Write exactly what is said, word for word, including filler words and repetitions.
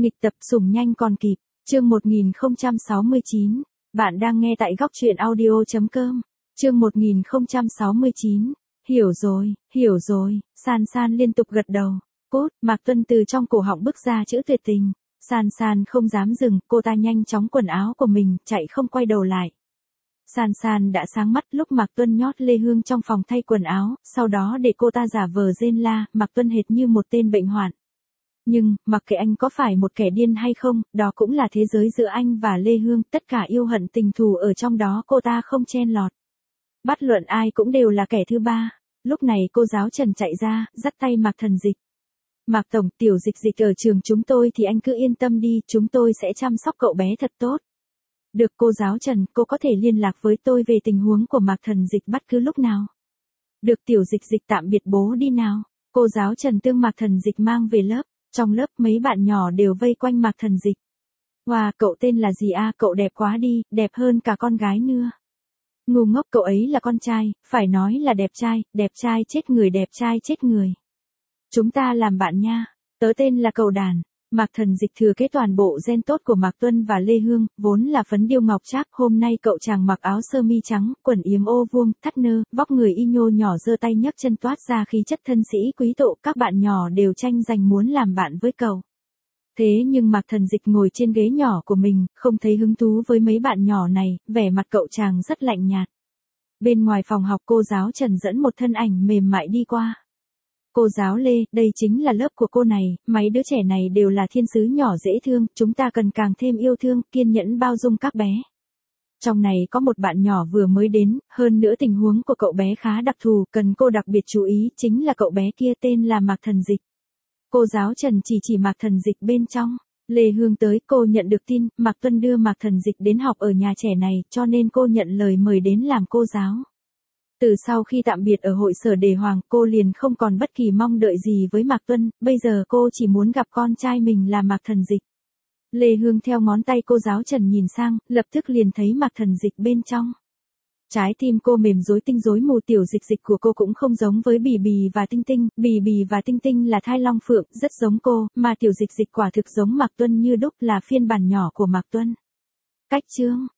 Nghịch tập sủng nhanh còn kịp, chương một nghìn không trăm sáu mươi chín. Bạn đang nghe tại góc truyện audio.com. Chương một nghìn không trăm sáu mươi chín. Hiểu rồi, hiểu rồi, San San liên tục gật đầu. Cút, Mạc Tuân từ trong cổ họng bứt ra chữ tuyệt tình. San San không dám dừng, cô ta nhanh chóng quần áo của mình, chạy không quay đầu lại. San San đã sáng mắt lúc Mạc Tuân nhót Lê Hương trong phòng thay quần áo, sau đó để cô ta giả vờ rên la, Mạc Tuân hệt như một tên bệnh hoạn. Nhưng, mặc kệ anh có phải một kẻ điên hay không, đó cũng là thế giới giữa anh và Lê Hương, tất cả yêu hận tình thù ở trong đó cô ta không chen lọt. Bất luận ai cũng đều là kẻ thứ ba. Lúc này cô giáo Trần chạy ra, dắt tay Mạc Thần Dịch. Mạc Tổng, tiểu dịch dịch ở trường chúng tôi thì anh cứ yên tâm đi, chúng tôi sẽ chăm sóc cậu bé thật tốt. Được cô giáo Trần, cô có thể liên lạc với tôi về tình huống của Mạc Thần Dịch bất cứ lúc nào. Được tiểu dịch dịch tạm biệt bố đi nào. Cô giáo Trần tương Mạc Thần Dịch mang về lớp. Trong lớp mấy bạn nhỏ đều vây quanh Mạc Thần Dịch. Wow, cậu tên là gì a? Cậu đẹp quá đi, đẹp hơn cả con gái nữa. Ngu ngốc, cậu ấy là con trai, phải nói là đẹp trai, đẹp trai chết người, đẹp trai chết người. Chúng ta làm bạn nha, tớ tên là Cầu Đàn. Mạc Thần Dịch thừa kế toàn bộ gen tốt của Mạc Tuân và Lê Hương, vốn là phấn điêu ngọc trác, hôm nay cậu chàng mặc áo sơ mi trắng, quần yếm ô vuông, thắt nơ, vóc người y nhô nhỏ giơ tay nhấc chân toát ra khí chất thân sĩ quý tộc, các bạn nhỏ đều tranh giành muốn làm bạn với cậu. Thế nhưng Mạc Thần Dịch ngồi trên ghế nhỏ của mình, không thấy hứng thú với mấy bạn nhỏ này, vẻ mặt cậu chàng rất lạnh nhạt. Bên ngoài phòng học cô giáo Trần dẫn một thân ảnh mềm mại đi qua. Cô giáo Lê, đây chính là lớp của cô này, mấy đứa trẻ này đều là thiên sứ nhỏ dễ thương, chúng ta cần càng thêm yêu thương, kiên nhẫn bao dung các bé. Trong này có một bạn nhỏ vừa mới đến, hơn nữa tình huống của cậu bé khá đặc thù, cần cô đặc biệt chú ý, chính là cậu bé kia tên là Mạc Thần Dịch. Cô giáo Trần chỉ chỉ Mạc Thần Dịch bên trong. Lê Hương tới, cô nhận được tin, Mạc Tuân đưa Mạc Thần Dịch đến học ở nhà trẻ này, cho nên cô nhận lời mời đến làm cô giáo. Từ sau khi tạm biệt ở hội sở Đề Hoàng, cô liền không còn bất kỳ mong đợi gì với Mạc Tuân, bây giờ cô chỉ muốn gặp con trai mình là Mạc Thần Dịch. Lê Hương theo ngón tay cô giáo Trần nhìn sang, lập tức liền thấy Mạc Thần Dịch bên trong. Trái tim cô mềm rối tinh rối mù, tiểu dịch dịch của cô cũng không giống với Bì Bì và Tinh Tinh, Bì Bì và Tinh Tinh là thai long phượng, rất giống cô, mà tiểu dịch dịch quả thực giống Mạc Tuân như đúc, là phiên bản nhỏ của Mạc Tuân. Cách chương